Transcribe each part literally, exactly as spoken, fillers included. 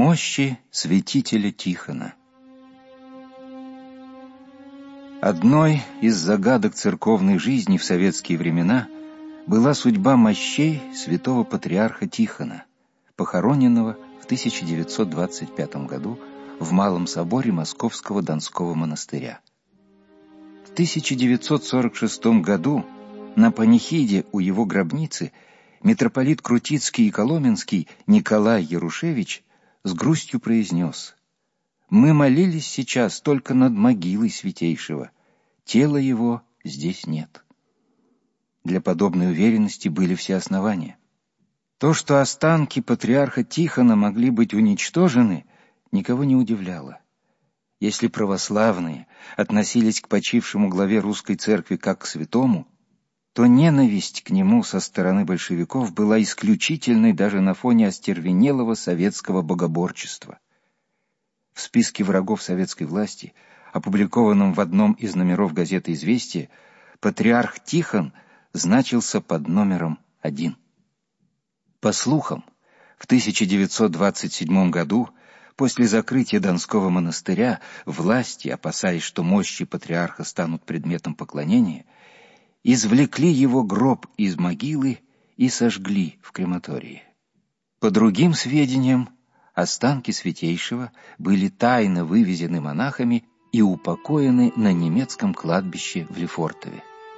мощи святителя Тихона. Одной из загадок церковной жизни в советские времена была судьба мощей святого патриарха Тихона, похороненного в тысяча девятьсот двадцать пятом году в Малом соборе Московского Донского монастыря. В тысяча девятьсот сорок шестом году на панихиде у его гробницы митрополит Крутицкий и Коломенский Николай Ярушевич с грустью произнес: «Мы молились сейчас только над могилой святейшего, тела его здесь нет». Для подобной уверенности были все основания. То, что останки патриарха Тихона могли быть уничтожены, никого не удивляло. Если православные относились к почившему главе русской церкви как к святому, то ненависть к нему со стороны большевиков была исключительной даже на фоне остервенелого советского богоборчества. В списке врагов советской власти, опубликованном в одном из номеров газеты «Известия», патриарх Тихон значился под номером один. По слухам, в тысяча девятьсот двадцать седьмом году, после закрытия Донского монастыря, власти, опасаясь, что мощи патриарха станут предметом поклонения, извлекли его гроб из могилы и сожгли в крематории. По другим сведениям, останки святейшего были тайно вывезены монахами и упокоены на немецком кладбище в Лефортове.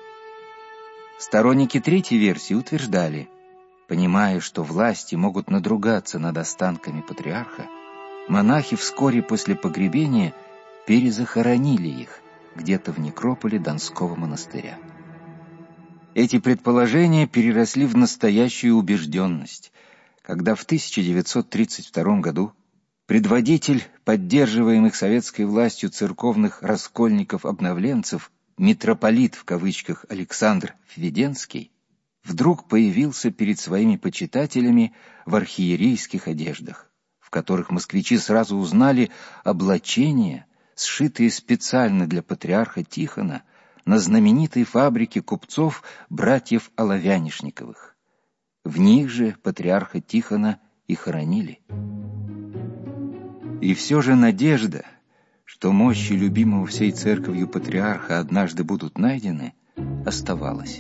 Сторонники третьей версии утверждали, понимая, что власти могут надругаться над останками патриарха, монахи вскоре после погребения перезахоронили их где-то в некрополе Донского монастыря. Эти предположения переросли в настоящую убежденность, когда в тысяча девятьсот тридцать втором году предводитель поддерживаемых советской властью церковных раскольников-обновленцев, митрополит в кавычках Александр Введенский, вдруг появился перед своими почитателями в архиерейских одеждах, в которых москвичи сразу узнали облачения, сшитые специально для патриарха Тихона, на знаменитой фабрике купцов братьев Оловянишниковых. В них же патриарха Тихона и хоронили. И все же надежда, что мощи любимого всей церковью патриарха однажды будут найдены, оставалась.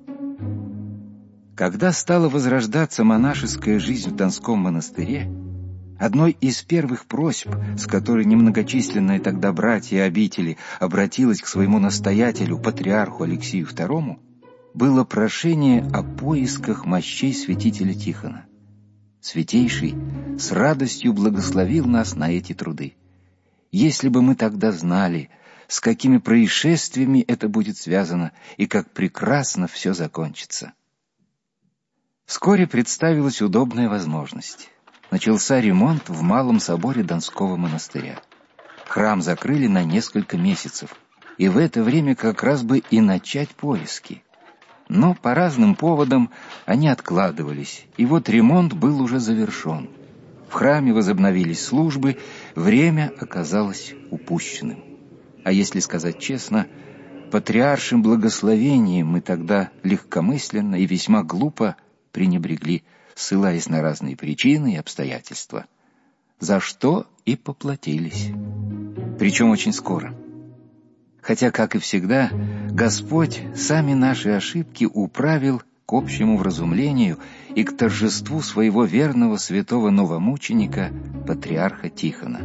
Когда стала возрождаться монашеская жизнь в Донском монастыре, одной из первых просьб, с которой немногочисленные тогда братья обители обратилась к своему настоятелю, патриарху Алексию второму, было прошение о поисках мощей святителя Тихона. Святейший с радостью благословил нас на эти труды. Если бы мы тогда знали, с какими происшествиями это будет связано и как прекрасно все закончится. Вскоре представилась удобная возможность. Начался ремонт в Малом соборе Донского монастыря. Храм закрыли на несколько месяцев, и в это время как раз бы и начать поиски. Но по разным поводам они откладывались, и вот ремонт был уже завершен. В храме возобновились службы, время оказалось упущенным. А если сказать честно, патриаршим благословением мы тогда легкомысленно и весьма глупо пренебрегли, ссылаясь на разные причины и обстоятельства, за что и поплатились. Причем очень скоро. Хотя, как и всегда, Господь сами наши ошибки управил к общему вразумлению и к торжеству своего верного святого новомученика, патриарха Тихона.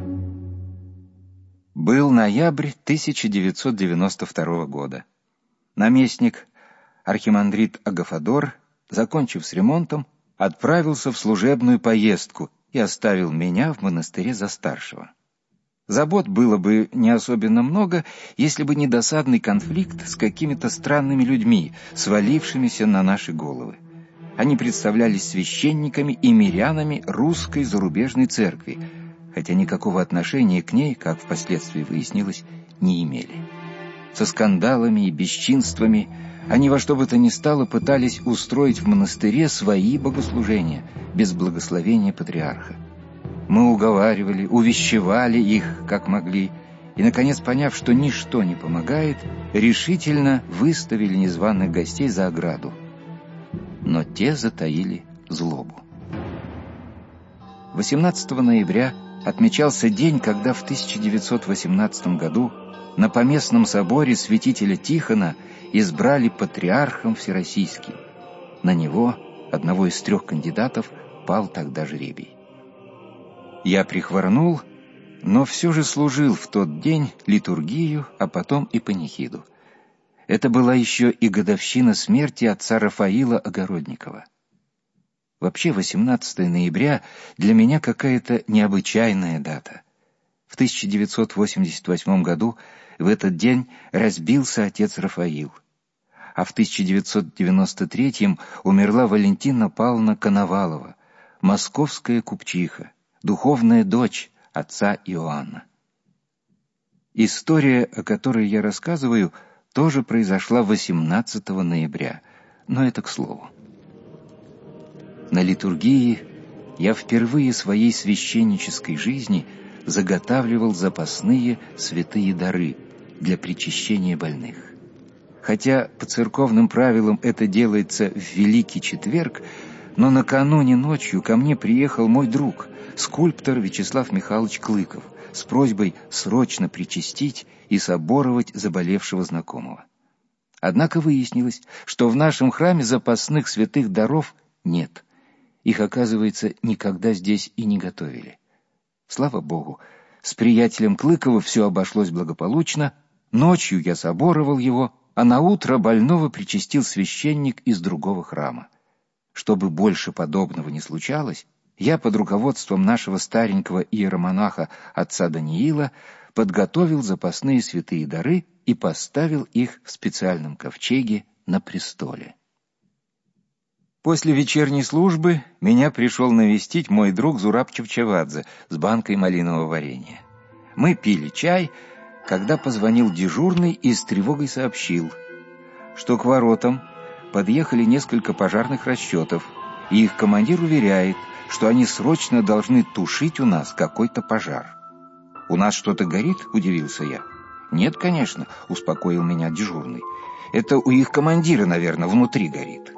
Был ноябрь тысяча девятьсот девяносто второго года. Наместник, архимандрит Агафодор, закончив с ремонтом, отправился в служебную поездку и оставил меня в монастыре за старшего. Забот было бы не особенно много, если бы не досадный конфликт с какими-то странными людьми, свалившимися на наши головы. Они представлялись священниками и мирянами русской зарубежной церкви, хотя никакого отношения к ней, как впоследствии выяснилось, не имели. Со скандалами и бесчинствами они во что бы то ни стало пытались устроить в монастыре свои богослужения без благословения патриарха. Мы уговаривали, увещевали их, как могли, и, наконец, поняв, что ничто не помогает, решительно выставили незваных гостей за ограду. Но те затаили злобу. восемнадцатого ноября отмечался день, когда в тысяча девятьсот восемнадцатом году на поместном соборе святителя Тихона избрали патриархом всероссийским. На него, одного из трех кандидатов, пал тогда жребий. Я прихворнул, но все же служил в тот день литургию, а потом и панихиду. Это была еще и годовщина смерти отца Рафаила Огородникова. Вообще, восемнадцатое ноября для меня какая-то необычайная дата. В тысяча девятьсот восемьдесят восьмом году в этот день разбился отец Рафаил, а в тысяча девятьсот девяносто третьем умерла Валентина Павловна Коновалова, московская купчиха, духовная дочь отца Иоанна. История, о которой я рассказываю, тоже произошла восемнадцатого ноября, но это к слову. На литургии я впервые в своей священнической жизни заготавливал запасные святые дары для причащения больных. Хотя по церковным правилам это делается в Великий Четверг, но накануне ночью ко мне приехал мой друг, скульптор Вячеслав Михайлович Клыков, с просьбой срочно причастить и соборовать заболевшего знакомого. Однако выяснилось, что в нашем храме запасных святых даров нет. Их, оказывается, никогда здесь и не готовили. Слава Богу, с приятелем Клыкова все обошлось благополучно, ночью я соборовал его, а наутро больного причастил священник из другого храма. Чтобы больше подобного не случалось, я под руководством нашего старенького иеромонаха отца Даниила подготовил запасные святые дары и поставил их в специальном ковчеге на престоле. После вечерней службы меня пришел навестить мой друг Зураб Чавчавадзе с банкой малинового варенья. Мы пили чай, когда позвонил дежурный и с тревогой сообщил, что к воротам подъехали несколько пожарных расчетов, и их командир уверяет, что они срочно должны тушить у нас какой-то пожар. «У нас что-то горит?» — удивился я. «Нет, конечно», — успокоил меня дежурный. «Это у их командира, наверное, внутри горит».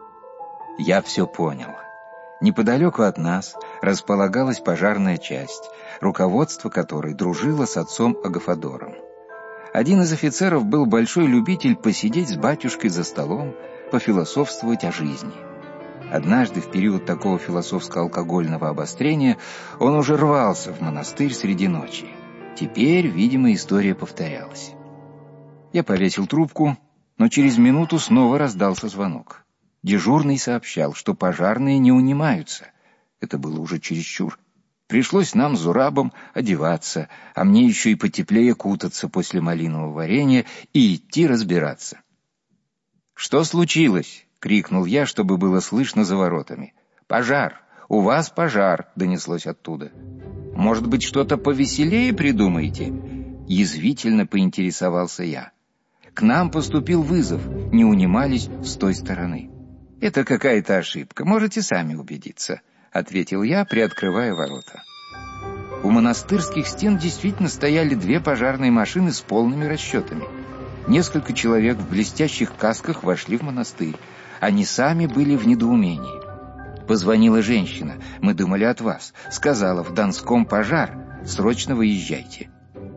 Я все понял. Неподалеку от нас располагалась пожарная часть, руководство которой дружило с отцом Агафодором. Один из офицеров был большой любитель посидеть с батюшкой за столом, пофилософствовать о жизни. Однажды, в период такого философско-алкогольного обострения, он уже рвался в монастырь среди ночи. Теперь, видимо, история повторялась. Я повесил трубку, но через минуту снова раздался звонок. Дежурный сообщал, что пожарные не унимаются. Это было уже чересчур. Пришлось нам с Зурабом одеваться, а мне еще и потеплее кутаться после малинового варенья и идти разбираться. «Что случилось?» — крикнул я, чтобы было слышно за воротами. «Пожар! У вас пожар!» — донеслось оттуда. «Может быть, что-то повеселее придумаете?» — язвительно поинтересовался я. «К нам поступил вызов, не унимались с той стороны». «Это какая-то ошибка, можете сами убедиться», — ответил я, приоткрывая ворота. У монастырских стен действительно стояли две пожарные машины с полными расчетами. Несколько человек в блестящих касках вошли в монастырь. Они сами были в недоумении. Позвонила женщина, мы думали от вас, сказала: в Донском пожар, срочно выезжайте.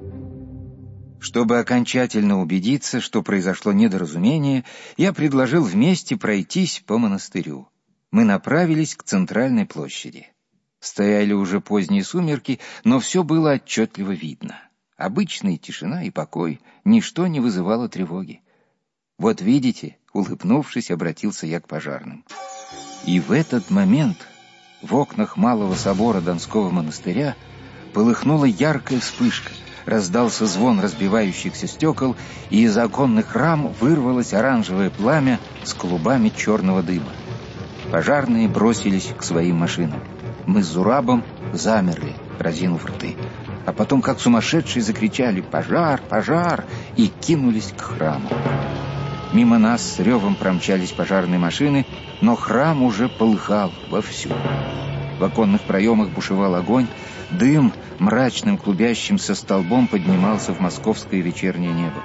Чтобы окончательно убедиться, что произошло недоразумение, я предложил вместе пройтись по монастырю. Мы направились к центральной площади. Стояли уже поздние сумерки, но все было отчетливо видно. Обычная тишина и покой, ничто не вызывало тревоги. «Вот видите», — улыбнувшись, обратился я к пожарным. И в этот момент в окнах малого собора Донского монастыря полыхнула яркая вспышка. Раздался звон разбивающихся стекол, и из оконных рам вырвалось оранжевое пламя с клубами черного дыма. Пожарные бросились к своим машинам. Мы с Зурабом замерли, разинув рты, а потом, как сумасшедшие, закричали «Пожар! Пожар!» и кинулись к храму. Мимо нас с ревом промчались пожарные машины, но храм уже полыхал вовсю. В оконных проемах бушевал огонь, дым мрачным клубящимся столбом поднимался в московское вечернее небо.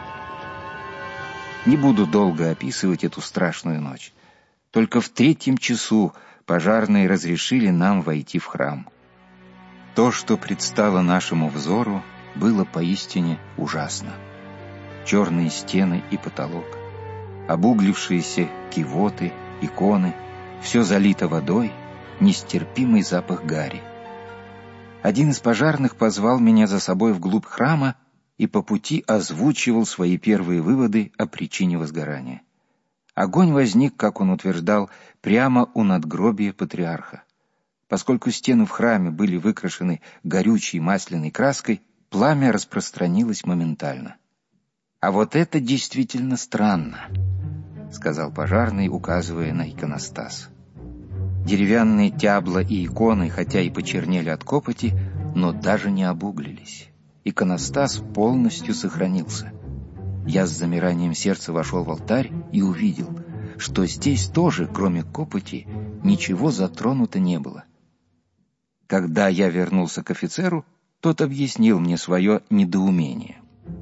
Не буду долго описывать эту страшную ночь. Только в третьем часу пожарные разрешили нам войти в храм. То, что предстало нашему взору, было поистине ужасно. Черные стены и потолок, обуглившиеся кивоты, иконы, все залито водой, нестерпимый запах гари. Один из пожарных позвал меня за собой вглубь храма и по пути озвучивал свои первые выводы о причине возгорания. Огонь возник, как он утверждал, прямо у надгробия патриарха. Поскольку стены в храме были выкрашены горючей масляной краской, пламя распространилось моментально. «А вот это действительно странно», — сказал пожарный, указывая на иконостас. Деревянные тябла и иконы, хотя и почернели от копоти, но даже не обуглились. Иконостас полностью сохранился. Я с замиранием сердца вошел в алтарь и увидел, что здесь тоже, кроме копоти, ничего затронуто не было. Когда я вернулся к офицеру, тот объяснил мне свое недоумение.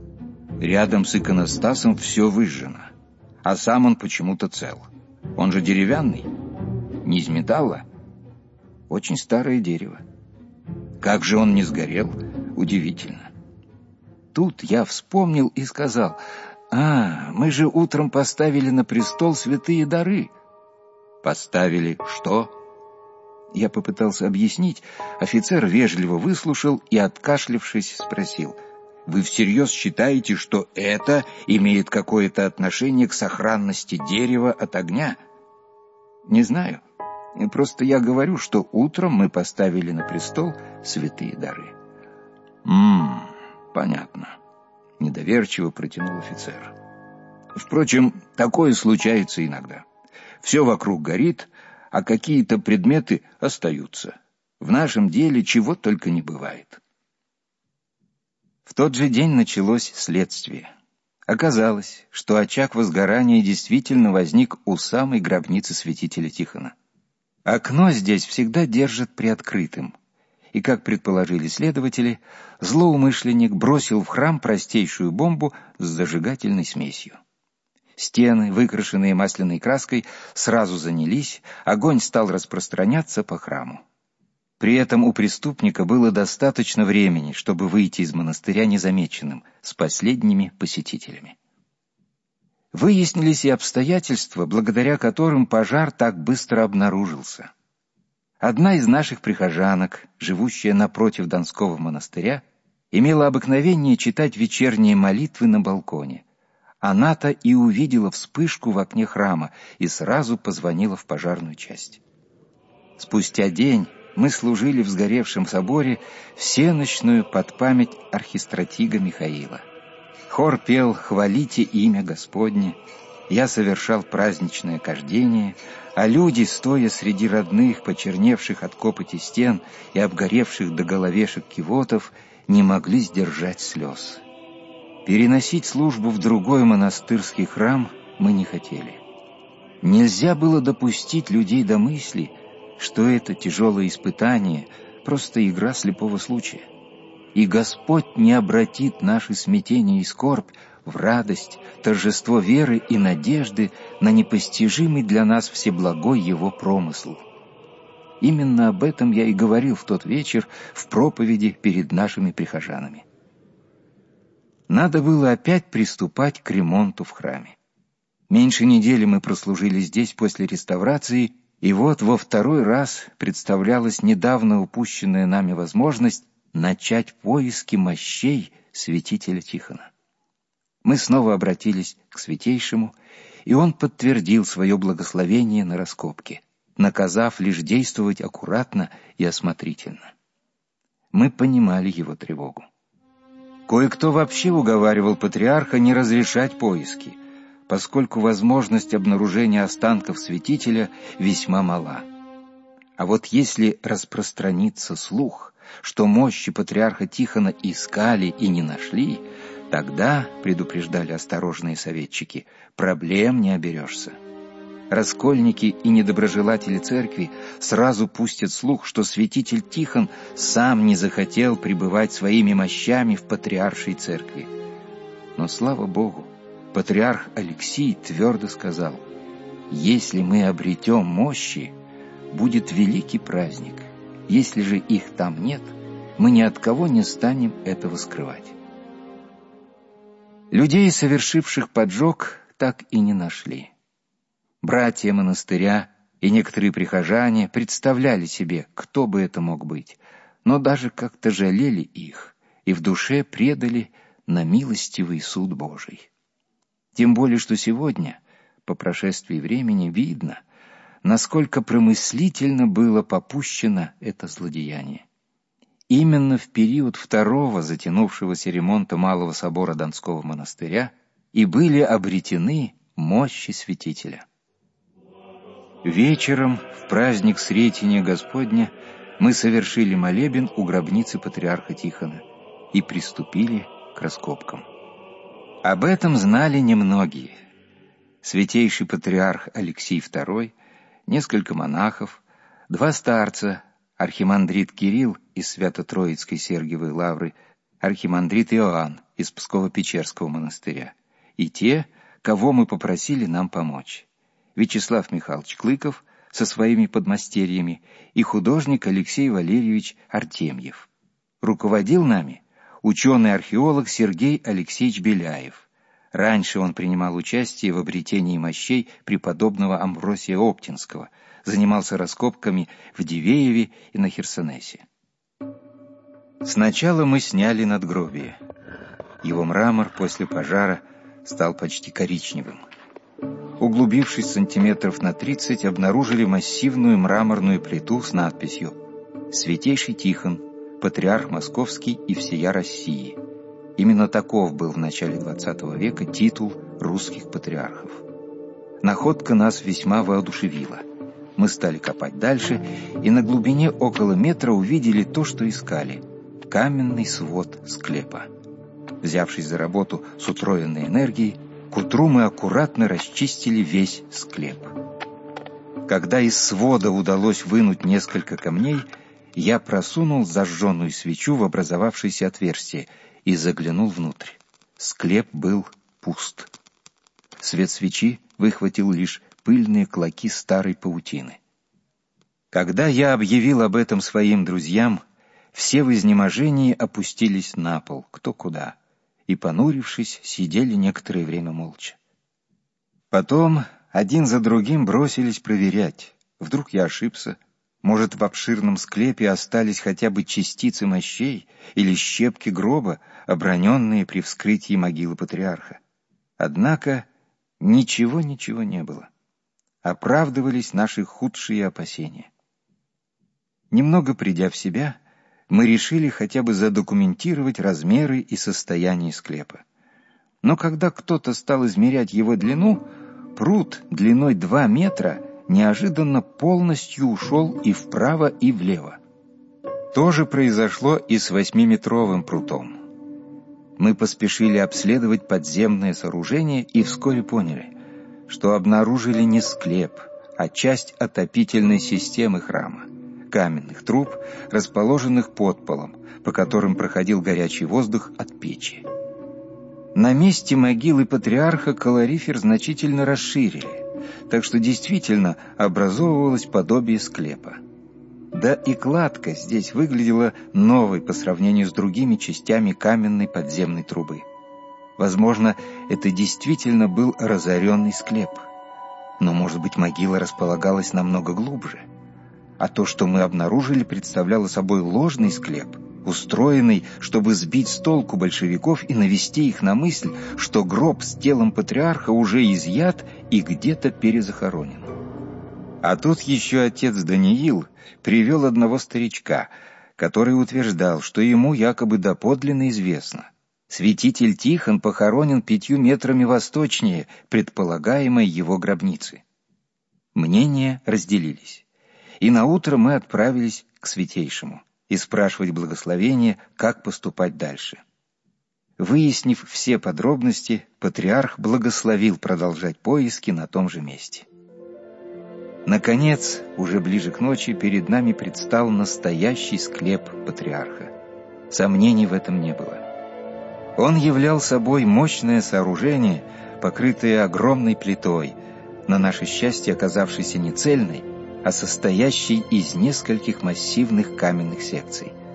Рядом с иконостасом все выжжено, а сам он почему-то цел. Он же деревянный, не из металла. Очень старое дерево. Как же он не сгорел? Удивительно. Тут я вспомнил и сказал: «А, мы же утром поставили на престол святые дары». «Поставили что?» Я попытался объяснить. Офицер вежливо выслушал и, откашлявшись, спросил: «Вы всерьез считаете, что это имеет какое-то отношение к сохранности дерева от огня?» «Не знаю. Просто я говорю, что утром мы поставили на престол святые дары». «Ммм, понятно», — недоверчиво протянул офицер. «Впрочем, такое случается иногда. Все вокруг горит, а какие-то предметы остаются. В нашем деле чего только не бывает». В тот же день началось следствие. Оказалось, что очаг возгорания действительно возник у самой гробницы святителя Тихона. Окно здесь всегда держат приоткрытым, и, как предположили следователи, злоумышленник бросил в храм простейшую бомбу с зажигательной смесью. Стены, выкрашенные масляной краской, сразу занялись, огонь стал распространяться по храму. При этом у преступника было достаточно времени, чтобы выйти из монастыря незамеченным, с последними посетителями. Выяснились и обстоятельства, благодаря которым пожар так быстро обнаружился. Одна из наших прихожанок, живущая напротив Донского монастыря, имела обыкновение читать вечерние молитвы на балконе. Она-то и увидела вспышку в окне храма и сразу позвонила в пожарную часть. Спустя день мы служили в сгоревшем соборе всенощную под память архистратига Михаила. Хор пел «Хвалите имя Господне», я совершал праздничное кождение, а люди, стоя среди родных, почерневших от копоти стен и обгоревших до головешек кивотов, не могли сдержать слез. Переносить службу в другой монастырский храм мы не хотели. Нельзя было допустить людей до мысли, что это тяжелое испытание — просто игра слепого случая. И Господь не обратит наши смятения и скорбь в радость, торжество веры и надежды на непостижимый для нас всеблагой Его промысл. Именно об этом я и говорил в тот вечер в проповеди перед нашими прихожанами. Надо было опять приступать к ремонту в храме. Меньше недели мы прослужили здесь после реставрации, и вот во второй раз представлялась недавно упущенная нами возможность начать поиски мощей святителя Тихона. Мы снова обратились к Святейшему, и он подтвердил свое благословение на раскопки, наказав лишь действовать аккуратно и осмотрительно. Мы понимали его тревогу. Кое-кто вообще уговаривал патриарха не разрешать поиски, поскольку возможность обнаружения останков святителя весьма мала. А вот если распространится слух, что мощи патриарха Тихона искали и не нашли, тогда, предупреждали осторожные советчики, проблем не оберешься. Раскольники и недоброжелатели церкви сразу пустят слух, что святитель Тихон сам не захотел пребывать своими мощами в патриаршей церкви. Но, слава Богу, патриарх Алексий твердо сказал: «Если мы обретем мощи, будет великий праздник. Если же их там нет, мы ни от кого не станем этого скрывать. Людей, совершивших поджог, так и не нашли. Братья монастыря и некоторые прихожане представляли себе, кто бы это мог быть, но даже как-то жалели их и в душе предали на милостивый суд Божий. Тем более, что сегодня, по прошествии времени, видно, насколько промыслительно было попущено это злодеяние. Именно в период второго затянувшегося ремонта Малого собора Донского монастыря и были обретены мощи святителя. Вечером, в праздник Сретения Господня, мы совершили молебен у гробницы патриарха Тихона и приступили к раскопкам. Об этом знали немногие. Святейший патриарх Алексий второй, несколько монахов, два старца, архимандрит Кирилл из Свято-Троицкой Сергиевой лавры, архимандрит Иоанн из Псково-Печерского монастыря, и те, кого мы попросили нам помочь: Вячеслав Михайлович Клыков со своими подмастерьями и художник Алексей Валерьевич Артемьев. Руководил нами ученый-археолог Сергей Алексеевич Беляев. Раньше он принимал участие в обретении мощей преподобного Амвросия Оптинского, занимался раскопками в Дивееве и на Херсонесе. Сначала мы сняли надгробие. Его мрамор после пожара стал почти коричневым. Углубившись сантиметров на тридцать, обнаружили массивную мраморную плиту с надписью «Святейший Тихон, патриарх Московский и всея России». Именно таков был в начале двадцатого века титул русских патриархов. Находка нас весьма воодушевила. Мы стали копать дальше, и на глубине около метра увидели то, что искали — каменный свод склепа. Взявшись за работу с утроенной энергией, к утру мы аккуратно расчистили весь склеп. Когда из свода удалось вынуть несколько камней, я просунул зажженную свечу в образовавшееся отверстие и заглянул внутрь. Склеп был пуст. Свет свечи выхватил лишь пыльные клоки старой паутины. Когда я объявил об этом своим друзьям, все в изнеможении опустились на пол, кто куда, и, понурившись, сидели некоторое время молча. Потом один за другим бросились проверять. Вдруг я ошибся. Может, в обширном склепе остались хотя бы частицы мощей или щепки гроба, оброненные при вскрытии могилы патриарха. Однако ничего-ничего не было. Оправдывались наши худшие опасения. Немного придя в себя, мы решили хотя бы задокументировать размеры и состояние склепа. Но когда кто-то стал измерять его длину, пруд длиной два метра неожиданно полностью ушел и вправо, и влево. То же произошло и с восьмиметровым прутом. Мы поспешили обследовать подземное сооружение и вскоре поняли, что обнаружили не склеп, а часть отопительной системы храма, каменных труб, расположенных под полом, по которым проходил горячий воздух от печи. На месте могилы патриарха калорифер значительно расширили, так что действительно образовывалось подобие склепа. Да и кладка здесь выглядела новой по сравнению с другими частями каменной подземной трубы. Возможно, это действительно был разоренный склеп. Но, может быть, могила располагалась намного глубже. А то, что мы обнаружили, представляло собой ложный склеп, устроенный, чтобы сбить с толку большевиков и навести их на мысль, что гроб с телом патриарха уже изъят и где-то перезахоронен. А тут еще отец Даниил привел одного старичка, который утверждал, что ему якобы доподлинно известно: святитель Тихон похоронен пятью метрами восточнее предполагаемой его гробницы. Мнения разделились, и наутро мы отправились к святейшему и спрашивать благословения, как поступать дальше. Выяснив все подробности, патриарх благословил продолжать поиски на том же месте. Наконец, уже ближе к ночи, перед нами предстал настоящий склеп патриарха. Сомнений в этом не было. Он являл собой мощное сооружение, покрытое огромной плитой, на наше счастье оказавшейся не цельной, а состоящей из нескольких массивных каменных секций.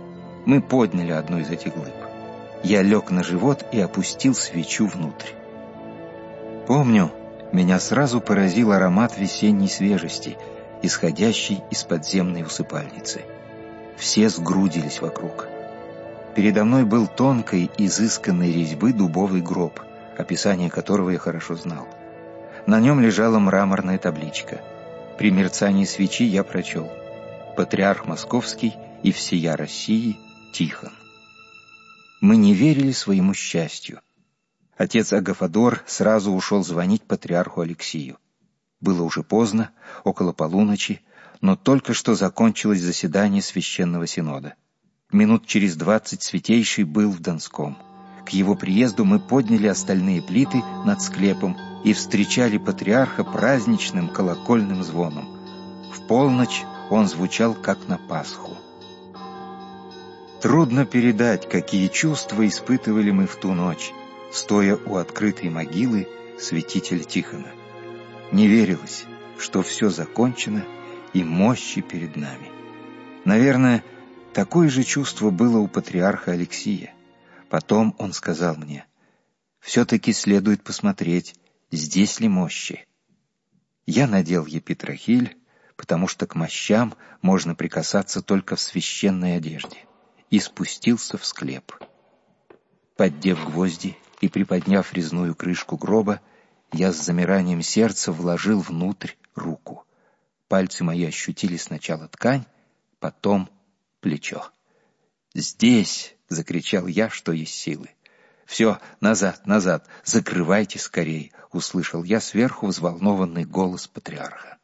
Мы подняли одну из этих глыб. Я лег на живот и опустил свечу внутрь. Помню, меня сразу поразил аромат весенней свежести, исходящий из подземной усыпальницы. Все сгрудились вокруг. Передо мной был тонкой, изысканной резьбы дубовый гроб, описание которого я хорошо знал. На нем лежала мраморная табличка. При мерцании свечи я прочел: «Патриарх Московский и всея России Тихон». Мы не верили своему счастью. Отец Агафодор сразу ушел звонить патриарху Алексию. Было уже поздно, около полуночи, но только что закончилось заседание Священного Синода. Минут через двадцать Святейший был в Донском. К его приезду мы подняли остальные плиты над склепом и встречали патриарха праздничным колокольным звоном. В полночь он звучал, как на Пасху. Трудно передать, какие чувства испытывали мы в ту ночь, стоя у открытой могилы святителя Тихона. Не верилось, что все закончено и мощи перед нами. Наверное, такое же чувство было у патриарха Алексия. Потом он сказал мне: «Все-таки следует посмотреть, здесь ли мощи». Я надел епитрахиль, потому что к мощам можно прикасаться только в священной одежде, и спустился в склеп. Поддев гвозди и приподняв резную крышку гроба, я с замиранием сердца вложил внутрь руку. Пальцы мои ощутили сначала ткань, потом плечо. «Здесь!» — закричал я, что есть силы. «Все, назад, назад, закрывайте скорей!» — услышал я сверху взволнованный голос патриарха.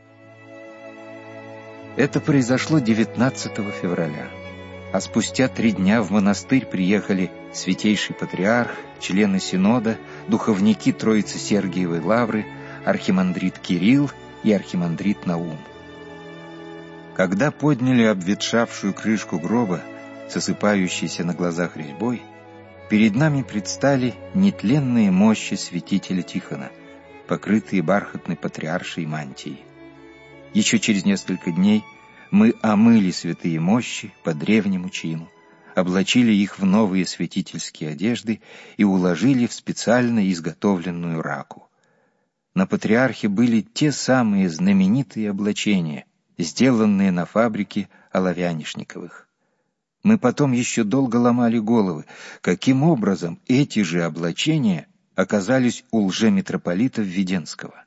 Это произошло девятнадцатого февраля. А спустя три дня в монастырь приехали святейший патриарх, члены Синода, духовники Троицы Сергиевой Лавры, архимандрит Кирилл и архимандрит Наум. Когда подняли обветшавшую крышку гроба, сосыпающейся на глазах резьбой, перед нами предстали нетленные мощи святителя Тихона, покрытые бархатной патриаршей мантией. Еще через несколько дней мы омыли святые мощи по древнему чину, облачили их в новые святительские одежды и уложили в специально изготовленную раку. На патриархе были те самые знаменитые облачения, сделанные на фабрике Оловянишниковых. Мы потом еще долго ломали головы, каким образом эти же облачения оказались у лжемитрополита Введенского.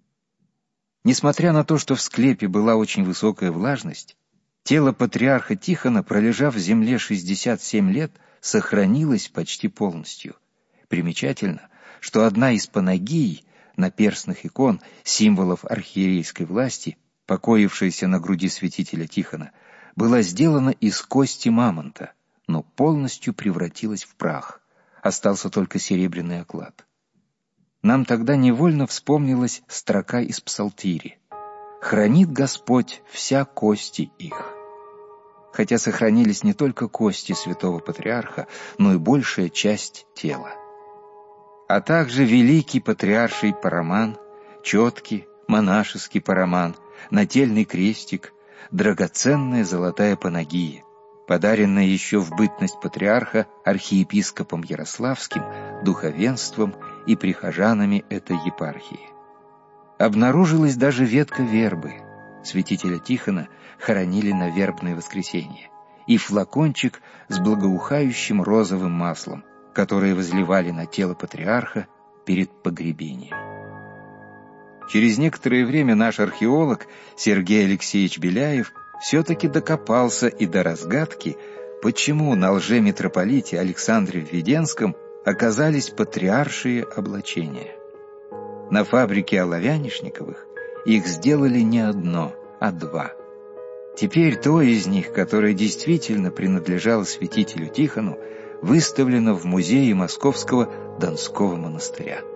Несмотря на то, что в склепе была очень высокая влажность, тело патриарха Тихона, пролежав в земле шестьдесят семь лет, сохранилось почти полностью. Примечательно, что одна из панагий, наперстных икон, символов архиерейской власти, покоившаяся на груди святителя Тихона, была сделана из кости мамонта, но полностью превратилась в прах. Остался только серебряный оклад. Нам тогда невольно вспомнилась строка из Псалтири: «Хранит Господь вся кости их». Хотя сохранились не только кости святого патриарха, но и большая часть тела. А также великий патриарший параман, четкий монашеский параман, нательный крестик, драгоценная золотая панагия, подаренная еще в бытность патриарха архиепископом Ярославским, духовенством и прихожанами этой епархии. Обнаружилась даже ветка вербы. Святителя Тихона хоронили на вербное воскресенье, и флакончик с благоухающим розовым маслом, которое возливали на тело патриарха перед погребением. Через некоторое время наш археолог Сергей Алексеевич Беляев все-таки докопался и до разгадки, почему на лжемитрополите Александре Введенском оказались патриаршие облачения. На фабрике Оловянишниковых их сделали не одно, а два. Теперь то из них, которое действительно принадлежало святителю Тихону, выставлено в музее Московского Донского монастыря.